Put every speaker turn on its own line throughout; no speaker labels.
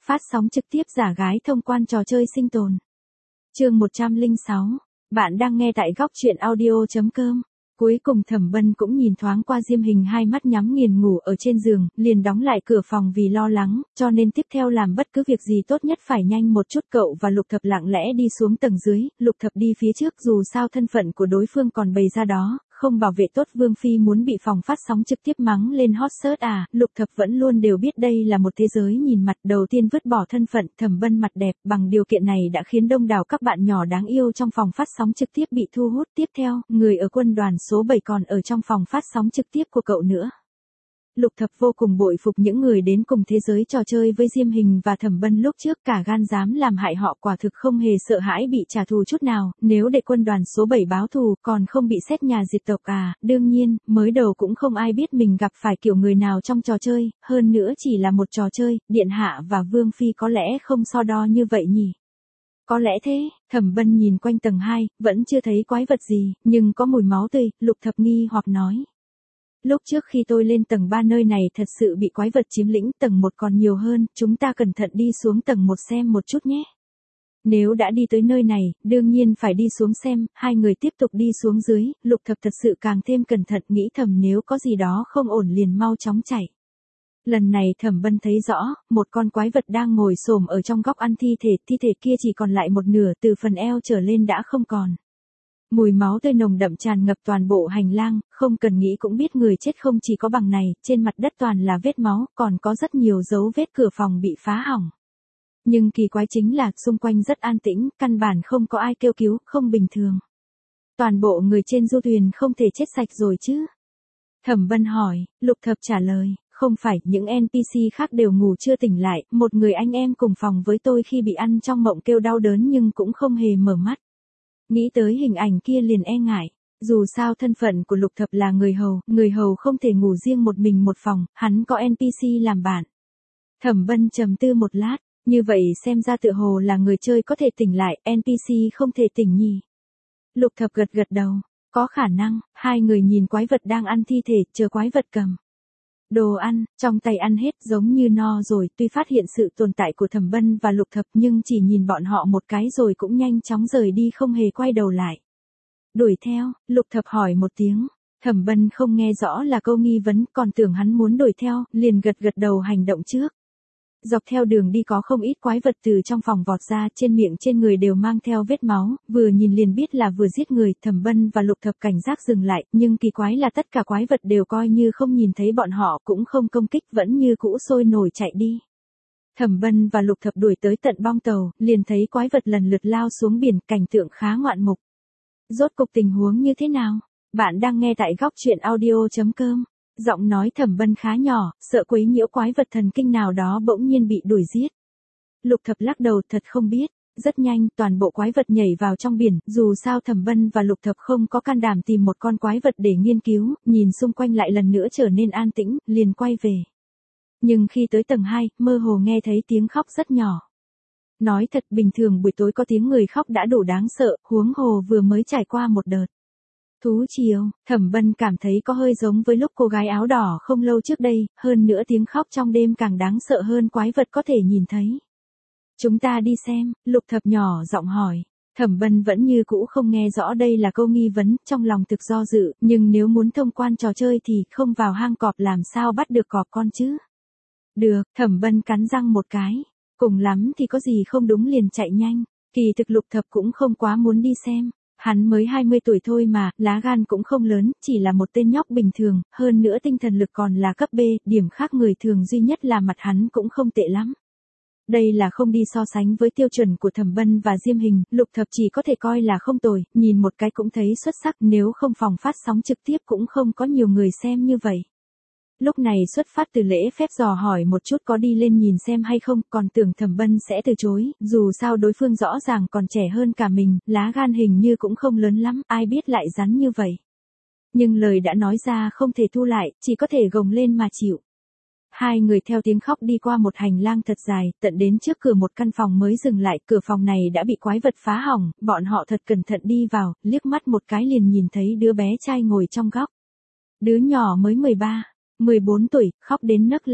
Phát sóng trực tiếp giả gái thông quan trò chơi sinh tồn. Chương 106. Bạn đang nghe tại góc truyện audio.com. Cuối cùng Thẩm Bân cũng nhìn thoáng qua Diêm Hình, hai mắt nhắm nghiền ngủ ở trên giường, liền đóng lại cửa phòng vì lo lắng, cho nên tiếp theo làm bất cứ việc gì tốt nhất phải nhanh một chút. Cậu và Lục Thập lặng lẽ đi xuống tầng dưới, Lục Thập đi phía trước dù sao thân phận của đối phương còn bày ra đó, không bảo vệ tốt Vương Phi muốn bị phòng phát sóng trực tiếp mắng lên hot search à. Lục Thập vẫn luôn đều biết đây là một thế giới nhìn mặt. Đầu tiên vứt bỏ thân phận Thẩm Bân mặt đẹp bằng điều kiện này đã khiến đông đảo các bạn nhỏ đáng yêu trong phòng phát sóng trực tiếp bị thu hút. Tiếp theo, người ở quân đoàn số 7 còn ở trong phòng phát sóng trực tiếp của cậu nữa. Lục Thập vô cùng bội phục những người đến cùng thế giới trò chơi với Diêm Hình và Thẩm Bân lúc trước, cả gan dám làm hại họ, quả thực không hề sợ hãi bị trả thù chút nào. Nếu để quân đoàn số 7 báo thù còn không bị xét nhà diệt tộc à. Đương nhiên, mới đầu cũng không ai biết mình gặp phải kiểu người nào trong trò chơi, hơn nữa chỉ là một trò chơi, Điện Hạ và Vương Phi có lẽ không so đo như vậy nhỉ. Có lẽ thế. Thẩm Bân nhìn quanh tầng 2, vẫn chưa thấy quái vật gì, nhưng có mùi máu tươi. Lục Thập nghi hoặc nói. Lúc trước khi tôi lên tầng 3 nơi này thật sự bị quái vật chiếm lĩnh, tầng 1 còn nhiều hơn, chúng ta cẩn thận đi xuống tầng 1 xem một chút nhé. Nếu đã đi tới nơi này, đương nhiên phải đi xuống xem. Hai người tiếp tục đi xuống dưới, Lục Thập thật sự càng thêm cẩn thận, nghĩ thầm nếu có gì đó không ổn liền mau chóng chạy. Lần này Thẩm Bân thấy rõ, một con quái vật đang ngồi xổm ở trong góc ăn thi thể kia chỉ còn lại một nửa, từ phần eo trở lên đã không còn. Mùi máu tươi nồng đậm tràn ngập toàn bộ hành lang, không cần nghĩ cũng biết người chết không chỉ có bằng này, trên mặt đất toàn là vết máu, còn có rất nhiều dấu vết cửa phòng bị phá hỏng. Nhưng kỳ quái chính là, xung quanh rất an tĩnh, căn bản không có ai kêu cứu, không bình thường. Toàn bộ người trên du thuyền không thể chết sạch rồi chứ? Thẩm Bân hỏi. Lục Thập trả lời, không phải, những NPC khác đều ngủ chưa tỉnh lại, một người anh em cùng phòng với tôi khi bị ăn trong mộng kêu đau đớn nhưng cũng không hề mở mắt. Nghĩ tới hình ảnh kia liền e ngại. Dù sao thân phận của Lục Thập là người hầu không thể ngủ riêng một mình một phòng, hắn có NPC làm bạn. Thẩm Bân trầm tư một lát, như vậy xem ra tựa hồ là người chơi có thể tỉnh lại, NPC không thể tỉnh nhỉ. Lục Thập gật gật đầu, có khả năng. Hai người nhìn quái vật đang ăn thi thể, chờ quái vật cầm đồ ăn, trong tay ăn hết giống như no rồi. Tuy phát hiện sự tồn tại của Thẩm Bân và Lục Thập nhưng chỉ nhìn bọn họ một cái rồi cũng nhanh chóng rời đi, không hề quay đầu lại. Đuổi theo. Lục Thập hỏi một tiếng. Thẩm Bân không nghe rõ là câu nghi vấn, còn tưởng hắn muốn đuổi theo, liền gật gật đầu hành động trước. Dọc theo đường đi có không ít quái vật từ trong phòng vọt ra, trên miệng trên người đều mang theo vết máu, vừa nhìn liền biết là vừa giết người. Thẩm Bân và Lục Thập cảnh giác dừng lại, nhưng kỳ quái là tất cả quái vật đều coi như không nhìn thấy bọn họ, cũng không công kích, vẫn như cũ sôi nổi chạy đi. Thẩm Bân và Lục Thập đuổi tới tận bong tàu, liền thấy quái vật lần lượt lao xuống biển, cảnh tượng khá ngoạn mục. Rốt cục tình huống như thế nào? Bạn đang nghe tại góc truyện audio.com. Giọng nói Thẩm Bân khá nhỏ, sợ quấy nhiễu quái vật thần kinh nào đó bỗng nhiên bị đuổi giết. Lục Thập lắc đầu, thật không biết. Rất nhanh, toàn bộ quái vật nhảy vào trong biển, dù sao Thẩm Bân và Lục Thập không có can đảm tìm một con quái vật để nghiên cứu, nhìn xung quanh lại lần nữa trở nên an tĩnh, liền quay về. Nhưng khi tới tầng 2, mơ hồ nghe thấy tiếng khóc rất nhỏ. Nói thật, bình thường buổi tối có tiếng người khóc đã đủ đáng sợ, huống hồ vừa mới trải qua một đợt thú triều. Thẩm Bân cảm thấy có hơi giống với lúc cô gái áo đỏ không lâu trước đây, hơn nữa tiếng khóc trong đêm càng đáng sợ hơn quái vật có thể nhìn thấy. Chúng ta đi xem. Lục Thập nhỏ giọng hỏi. Thẩm Bân vẫn như cũ không nghe rõ đây là câu nghi vấn, trong lòng thực do dự, nhưng nếu muốn thông quan trò chơi thì không vào hang cọp làm sao bắt được cọp con chứ? Được. Thẩm Bân cắn răng một cái. Cùng lắm thì có gì không đúng liền chạy nhanh. Kỳ thực Lục Thập cũng không quá muốn đi xem. Hắn mới 20 tuổi thôi mà, lá gan cũng không lớn, chỉ là một tên nhóc bình thường, hơn nữa tinh thần lực còn là cấp B, điểm khác người thường duy nhất là mặt hắn cũng không tệ lắm. Đây là không đi so sánh với tiêu chuẩn của Thẩm Bân và Diêm Hình, Lục Thập chỉ có thể coi là không tồi, nhìn một cái cũng thấy xuất sắc, nếu không phòng phát sóng trực tiếp cũng không có nhiều người xem như vậy. Lúc này xuất phát từ lễ phép dò hỏi một chút có đi lên nhìn xem hay không, còn tưởng Thẩm Bân sẽ từ chối, dù sao đối phương rõ ràng còn trẻ hơn cả mình, lá gan hình như cũng không lớn lắm, ai biết lại rắn như vậy. Nhưng lời đã nói ra không thể thu lại, chỉ có thể gồng lên mà chịu. Hai người theo tiếng khóc đi qua một hành lang thật dài, tận đến trước cửa một căn phòng mới dừng lại, cửa phòng này đã bị quái vật phá hỏng, bọn họ thật cẩn thận đi vào, liếc mắt một cái liền nhìn thấy đứa bé trai ngồi trong góc. Đứa nhỏ mới 13, 14 tuổi, khóc đến nấc lên.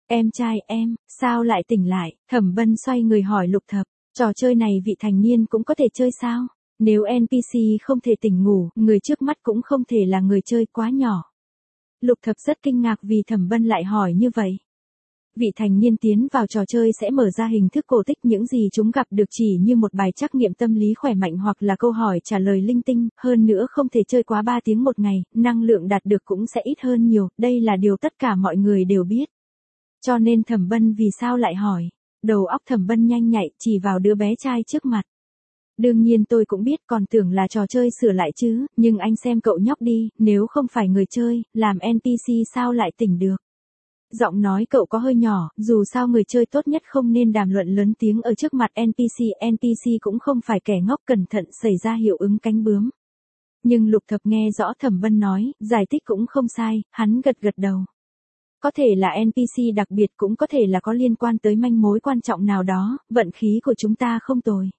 Em trai em, sao lại tỉnh lại? Thẩm Bân xoay người hỏi Lục Thập, trò chơi này vị thành niên cũng có thể chơi sao? Nếu NPC không thể tỉnh ngủ, người trước mắt cũng không thể là người chơi quá nhỏ. Lục Thập rất kinh ngạc vì Thẩm Bân lại hỏi như vậy. Vị thành niên tiến vào trò chơi sẽ mở ra hình thức cổ tích, những gì chúng gặp được chỉ như một bài trắc nghiệm tâm lý khỏe mạnh hoặc là câu hỏi trả lời linh tinh, hơn nữa không thể chơi quá 3 tiếng một ngày, năng lượng đạt được cũng sẽ ít hơn nhiều, đây là điều tất cả mọi người đều biết. Cho nên Thẩm Bân vì sao lại hỏi? Đầu óc Thẩm Bân nhanh nhạy chỉ vào đứa bé trai trước mặt. Đương nhiên tôi cũng biết, còn tưởng là trò chơi sửa lại chứ, nhưng anh xem cậu nhóc đi, nếu không phải người chơi, làm NPC sao lại tỉnh được? Giọng nói cậu có hơi nhỏ, dù sao người chơi tốt nhất không nên đàm luận lớn tiếng ở trước mặt NPC cũng không phải kẻ ngốc, cẩn thận xảy ra hiệu ứng cánh bướm. Nhưng Lục Thập nghe rõ Thẩm Bân nói, giải thích cũng không sai, hắn gật gật đầu. Có thể là NPC đặc biệt, cũng có thể là có liên quan tới manh mối quan trọng nào đó, vận khí của chúng ta không tồi.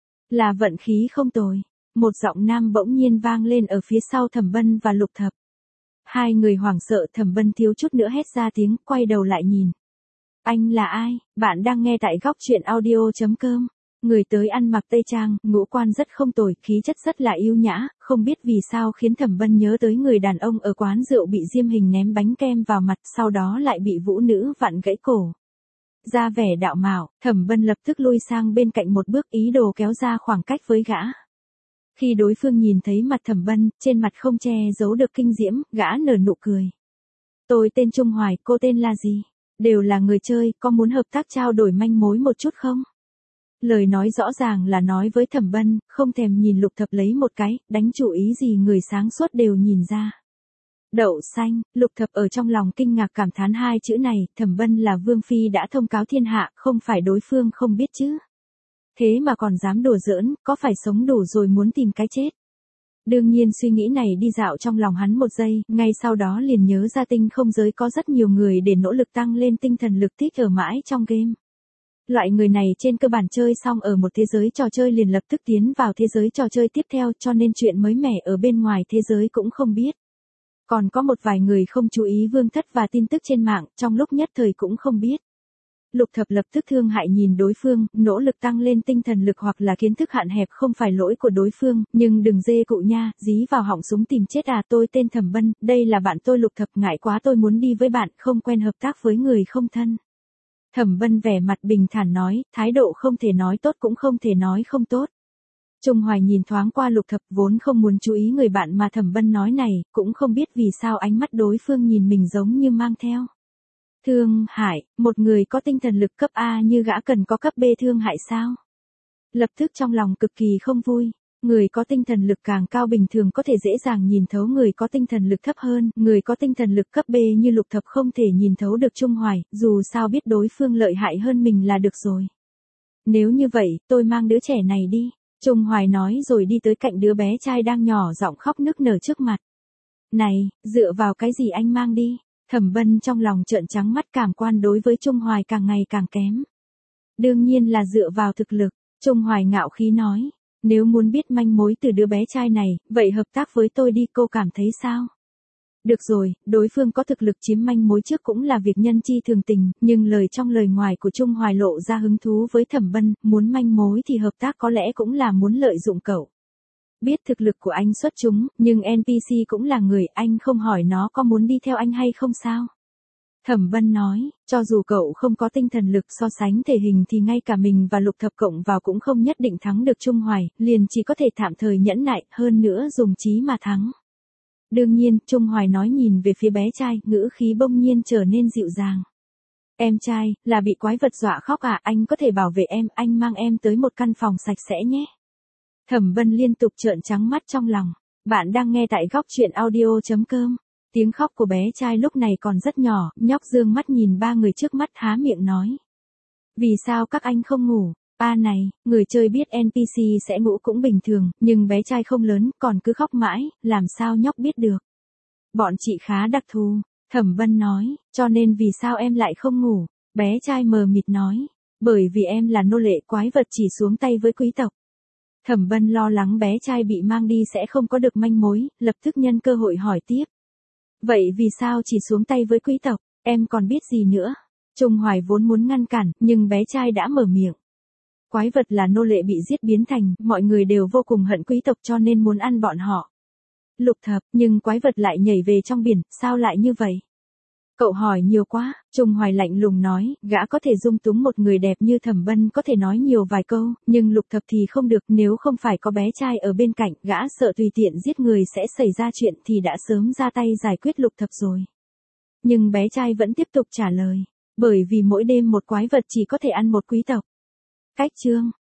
Là vận khí không tồi. Một giọng nam bỗng nhiên vang lên ở phía sau Thẩm Bân và Lục Thập. Hai người hoảng sợ, Thẩm Bân thiếu chút nữa hét ra tiếng, quay đầu lại nhìn. Anh là ai? Bạn đang nghe tại góc truyện audio.com. Người tới ăn mặc tây trang, ngũ quan rất không tồi, khí chất rất là yêu nhã, không biết vì sao khiến Thẩm Bân nhớ tới người đàn ông ở quán rượu bị Diêm Hình ném bánh kem vào mặt, sau đó lại bị vũ nữ vặn gãy cổ. Ra vẻ đạo mạo, Thẩm Bân lập tức lui sang bên cạnh một bước, ý đồ kéo ra khoảng cách với gã. Khi đối phương nhìn thấy mặt Thẩm Bân, trên mặt không che giấu được kinh diễm, gã nở nụ cười. Tôi tên Trung Hoài, cô tên là gì? Đều là người chơi, có muốn hợp tác trao đổi manh mối một chút không? Lời nói rõ ràng là nói với Thẩm Bân, không thèm nhìn Lục Thập lấy một cái, đánh chủ ý gì người sáng suốt đều nhìn ra. Đậu xanh, Lục Thập ở trong lòng kinh ngạc cảm thán hai chữ này, Thẩm Bân là vương phi đã thông cáo thiên hạ, không phải đối phương không biết chứ. Thế mà còn dám đùa giỡn, có phải sống đủ rồi muốn tìm cái chết. Đương nhiên suy nghĩ này đi dạo trong lòng hắn một giây, ngay sau đó liền nhớ ra tinh không giới có rất nhiều người để nỗ lực tăng lên tinh thần lực tích ở mãi trong game. Loại người này trên cơ bản chơi xong ở một thế giới trò chơi liền lập tức tiến vào thế giới trò chơi tiếp theo, cho nên chuyện mới mẻ ở bên ngoài thế giới cũng không biết. Còn có một vài người không chú ý vương thất và tin tức trên mạng, trong lúc nhất thời cũng không biết. Lục Thập lập tức thương hại nhìn đối phương, nỗ lực tăng lên tinh thần lực hoặc là kiến thức hạn hẹp không phải lỗi của đối phương, nhưng đừng dê cụ nha, dí vào họng súng tìm chết à. Tôi tên Thẩm Bân, đây là bạn tôi Lục Thập, ngại quá tôi muốn đi với bạn, không quen hợp tác với người không thân. Thẩm Bân vẻ mặt bình thản nói, thái độ không thể nói tốt cũng không thể nói không tốt. Trung Hoài nhìn thoáng qua Lục Thập, vốn không muốn chú ý người bạn mà Thẩm Bân nói này, cũng không biết vì sao ánh mắt đối phương nhìn mình giống như mang theo thương hại, một người có tinh thần lực cấp A như gã cần có cấp B thương hại sao? Lập tức trong lòng cực kỳ không vui, người có tinh thần lực càng cao bình thường có thể dễ dàng nhìn thấu người có tinh thần lực thấp hơn, người có tinh thần lực cấp B như Lục Thập không thể nhìn thấu được Trung Hoài, dù sao biết đối phương lợi hại hơn mình là được rồi. Nếu như vậy, tôi mang đứa trẻ này đi. Trung Hoài nói rồi đi tới cạnh đứa bé trai đang nhỏ giọng khóc nức nở trước mặt. Này, dựa vào cái gì anh mang đi? Thẩm Bân trong lòng trợn trắng mắt, cảm quan đối với Trung Hoài càng ngày càng kém. Đương nhiên là dựa vào thực lực, Trung Hoài ngạo khí nói. Nếu muốn biết manh mối từ đứa bé trai này, vậy hợp tác với tôi đi, cô cảm thấy sao? Được rồi, đối phương có thực lực chiếm manh mối trước cũng là việc nhân chi thường tình, nhưng lời trong lời ngoài của Trung Hoài lộ ra hứng thú với Thẩm Bân, muốn manh mối thì hợp tác có lẽ cũng là muốn lợi dụng cậu. Biết thực lực của anh xuất chúng, nhưng NPC cũng là người, anh không hỏi nó có muốn đi theo anh hay không sao? Thẩm Bân nói, cho dù cậu không có tinh thần lực so sánh thể hình thì ngay cả mình và Lục Thập cộng vào cũng không nhất định thắng được Trung Hoài, liền chỉ có thể tạm thời nhẫn nại, hơn nữa dùng trí mà thắng. Đương nhiên, Trung Hoài nói nhìn về phía bé trai, ngữ khí bỗng nhiên trở nên dịu dàng. Em trai, là bị quái vật dọa khóc à, anh có thể bảo vệ em, anh mang em tới một căn phòng sạch sẽ nhé. Thẩm Bân liên tục trợn trắng mắt trong lòng. Bạn đang nghe tại góc truyện audio.com. Tiếng khóc của bé trai lúc này còn rất nhỏ, nhóc dương mắt nhìn ba người trước mắt há miệng nói. Vì sao các anh không ngủ? Này, người chơi biết NPC sẽ ngủ cũng bình thường, nhưng bé trai không lớn, còn cứ khóc mãi, làm sao nhóc biết được? Bọn chị khá đặc thù, Thẩm Bân nói, cho nên vì sao em lại không ngủ? Bé trai mờ mịt nói, bởi vì em là nô lệ, quái vật chỉ xuống tay với quý tộc. Thẩm Bân lo lắng bé trai bị mang đi sẽ không có được manh mối, lập tức nhân cơ hội hỏi tiếp. Vậy vì sao chỉ xuống tay với quý tộc, em còn biết gì nữa? Trung Hoài vốn muốn ngăn cản, nhưng bé trai đã mở miệng. Quái vật là nô lệ bị giết biến thành, mọi người đều vô cùng hận quý tộc cho nên muốn ăn bọn họ. Lục Thập, nhưng quái vật lại nhảy về trong biển, sao lại như vậy? Cậu hỏi nhiều quá, Trung Hoài lạnh lùng nói, gã có thể dung túng một người đẹp như Thẩm Bân có thể nói nhiều vài câu, nhưng Lục Thập thì không được, nếu không phải có bé trai ở bên cạnh, gã sợ tùy tiện giết người sẽ xảy ra chuyện thì đã sớm ra tay giải quyết Lục Thập rồi. Nhưng bé trai vẫn tiếp tục trả lời, bởi vì mỗi đêm một quái vật chỉ có thể ăn một quý tộc. Cách chương